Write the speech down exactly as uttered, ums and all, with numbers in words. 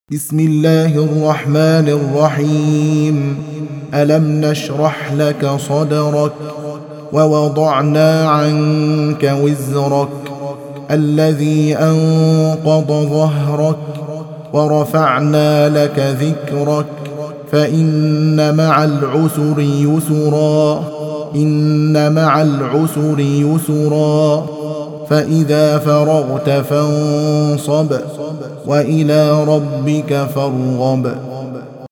بسم الله الرحمن الرحيم. ألم نشرح لك صدرك ووضعنا عنك وزرك الذي أنقض ظهرك ورفعنا لك ذكرك فإن مع العسر يسرا إن مع العسر يسرا فإذا فرغت فانصب وإلى ربك فارغب.